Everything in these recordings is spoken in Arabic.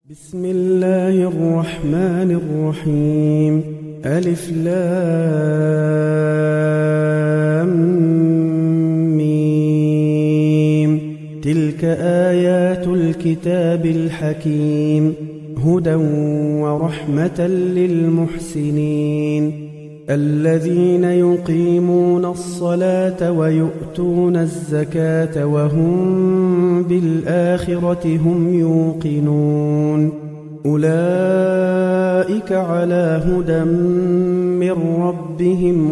بسم الله الرحمن الرحيم. ألف لام ميم. تلك آيات الكتاب الحكيم هدى ورحمة للمحسنين الذين يقيمون الصلاة ويؤتون الزكاة وهم بالآخرة هم يوقنون أولئك على هدى من ربهم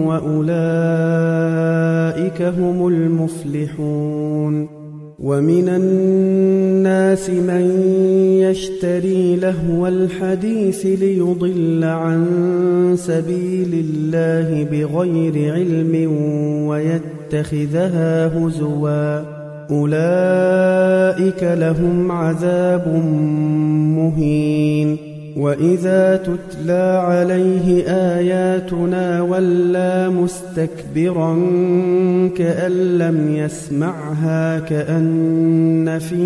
وأولئك هم المفلحون. ومن الناس من يشتري لهو الحديث ليضل عن سبيل الله بغير علم ويتخذها هزوا أولئك لهم عذاب مهين. وإذا تتلى عليه آياتنا ولى مستكبرا كأن لم يسمعها كأن في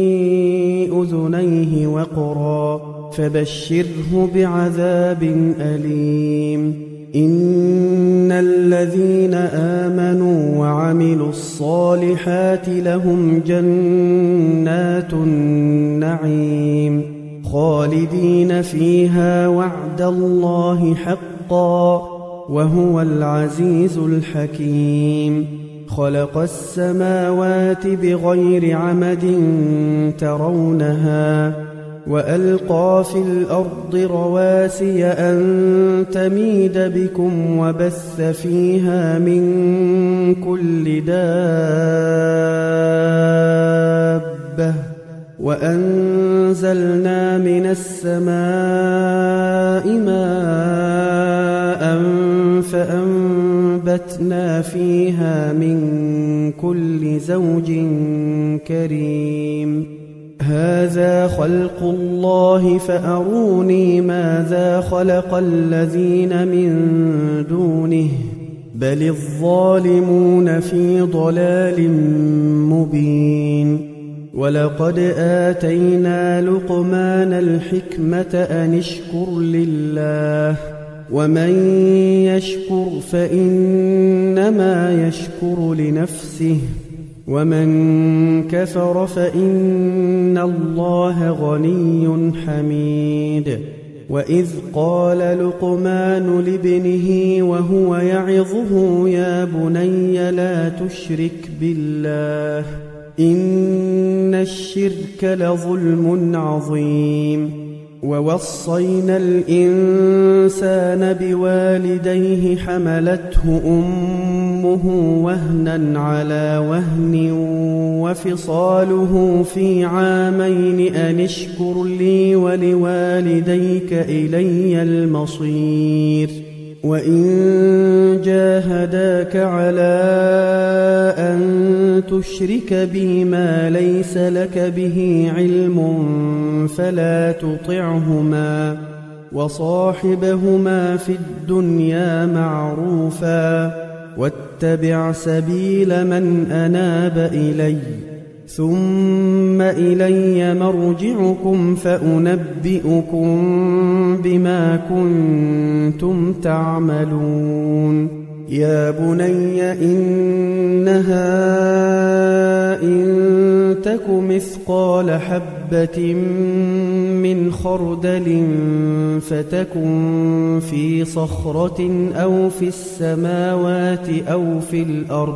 أذنيه وقرا فبشره بعذاب أليم. إن الذين آمنوا وعملوا الصالحات لهم جنات النعيم خالدين فيها وعد الله حقا وهو العزيز الحكيم. خلق السماوات بغير عمد ترونها وألقى في الأرض رواسي أن تميد بكم وبث فيها من كل دابة وأنزلنا من السماء ماء فأنبتنا فيها من كل زوج كريم. هذا خلق الله فأروني ماذا خلق الذين من دونه بل الظالمون في ضلال مبين. ولقد آتينا لقمان الحكمة أن اشكر لله ومن يشكر فإنما يشكر لنفسه ومن كفر فإن الله غني حميد. وإذ قال لقمان لابنه وهو يعظه يا بني لا تشرك بالله إن الشرك لظلم عظيم. ووصينا الإنسان بوالديه حملته أمه وهنا على وهن وفصاله في عامين أن اشكر لي ولوالديك إلي المصير. وإن جاهداك على أن تشرك بي ما ليس لك به علم فلا تطعهما وصاحبهما في الدنيا معروفا واتبع سبيل من أناب إلي ثم إلي مرجعكم فأنبئكم بما كنتم تعملون. يا بني إنها إن تك مثقال حبة من خردل فتكن في صخرة أو في السماوات أو في الأرض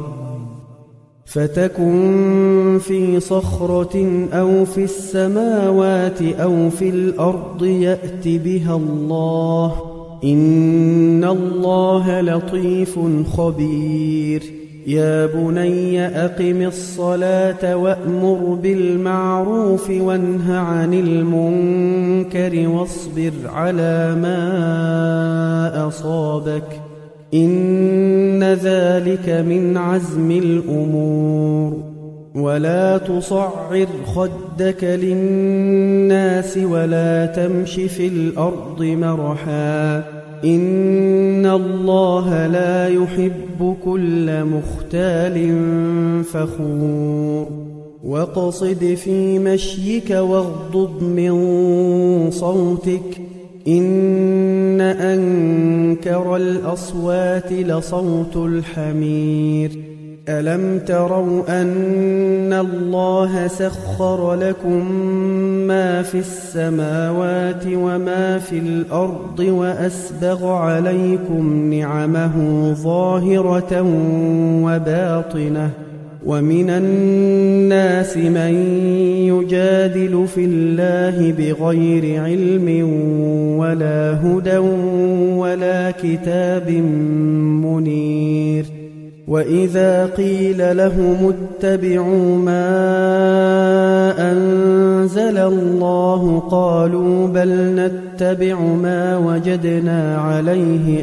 أو في الأرض يأت بها الله إن الله لطيف خبير. يا بني أقم الصلاة وأمر بالمعروف وانه عن المنكر واصبر على ما أصابك إن ذلك من عزم الأمور. ولا تصعر خدك للناس ولا تمش في الأرض مرحا إن الله لا يحب كل مختال فخور واقصد في مشيك واغضض من صوتك إن أنكر الأصوات لصوت الحمير ألم تروا أن الله سخر لكم ما في السماوات وما في الأرض وأسبغ عليكم نعمه ظاهرة وباطنة ومن الناس من يجادل في الله بغير علم ولا هدى ولا كتاب منير وإذا قيل لهم اتبعوا ما أنزل الله قالوا بل نتبع ما وجدنا عليه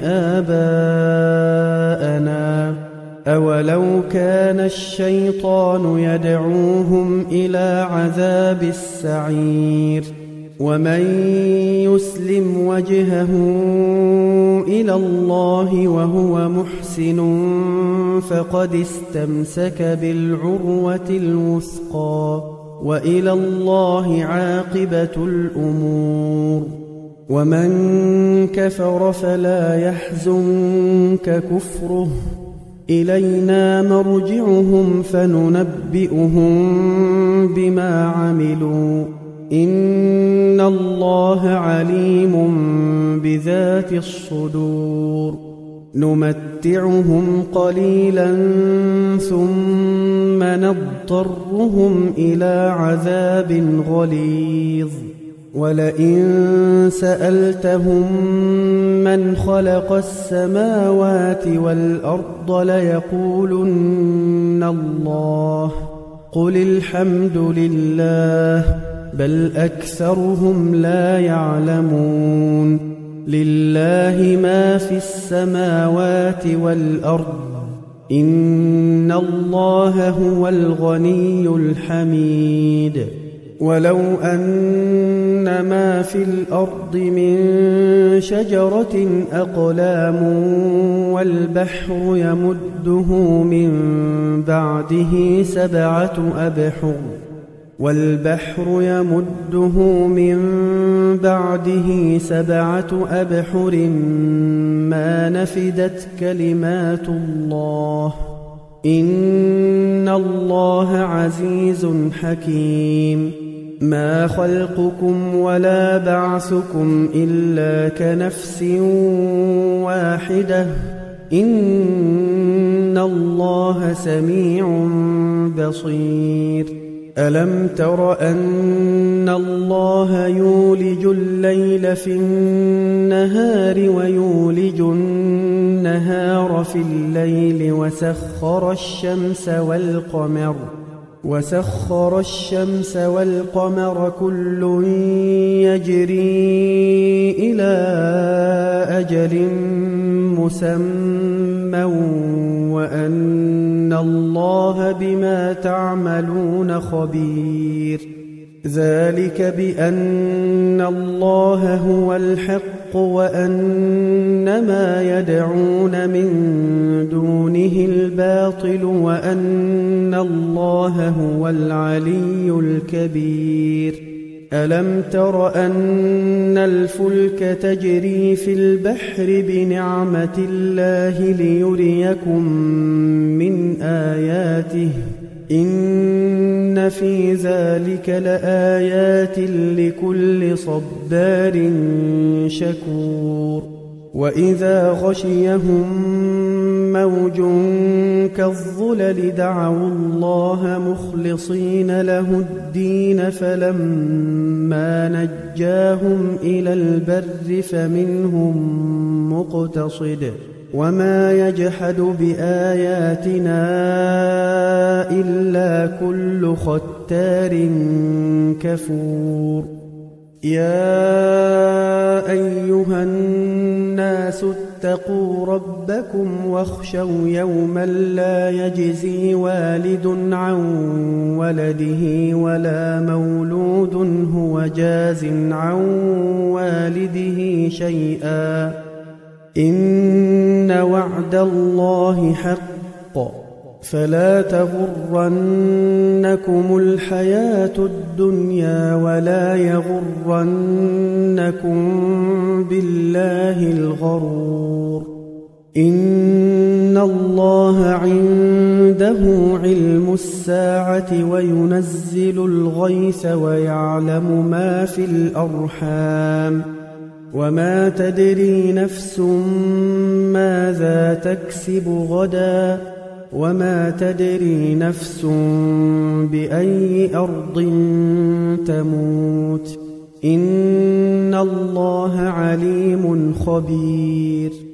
آباءنا أولو كان الشيطان يدعوهم إلى عذاب السعير ومن يسلم وجهه إلى الله وهو محسن فقد استمسك بالعروة الوثقى وإلى الله عاقبة الأمور ومن كفر فلا يحزنك كفره إلينا مرجعهم فننبئهم بما عملوا إن الله عليم بذات الصدور نمتعهم قليلا ثم نضطرهم إلى عذاب غليظ ولئن سألتهم من خلق السماوات والأرض ليقولن الله قل الحمد لله بل أكثرهم لا يعلمون لله ما في السماوات والأرض إن الله هو الغني الحميد ولو أن ما في الأرض من شجرة أقلام والبحر يمده من بعده سبعة أبحر ما نفدت كلمات الله إن الله عزيز حكيم ما خلقكم ولا بعثكم إلا كنفس واحدة إن الله سميع بصير ألم تر أن الله يولج الليل في النهار ويولج النهار في الليل وسخر الشمس والقمر كل يجري إلى أجل مسمى وأن الله بما تعملون خبير ذلك بأن الله هو الحق وأن ما يدعون من دونه الباطل وأن الله هو العلي الكبير ألم تر أن الفلك تجري في البحر بنعمة الله ليريكم من آياته إن في ذلك لآيات لكل صبار شكور وإذا غشيهم موج كالظلل دعوا الله مخلصين له الدين فلما نجاهم إلى البر فمنهم مقتصد وما يجحد بآياتنا إلا كل ختار كفور يا أيها الناس اتقوا ربكم واخشوا يوما لا يجزي والد عن ولده ولا مولود هو جاز عن والده شيئا إن وعد الله حق فلا تغرنكم الحياة الدنيا ولا يغرنكم بالله الغرور إن الله عنده علم الساعة وينزل الغيث ويعلم ما في الأرحام وما تدري نفس ماذا تكسب غدا وما تدري نفس بأي أرض تموت إن الله عليم خبير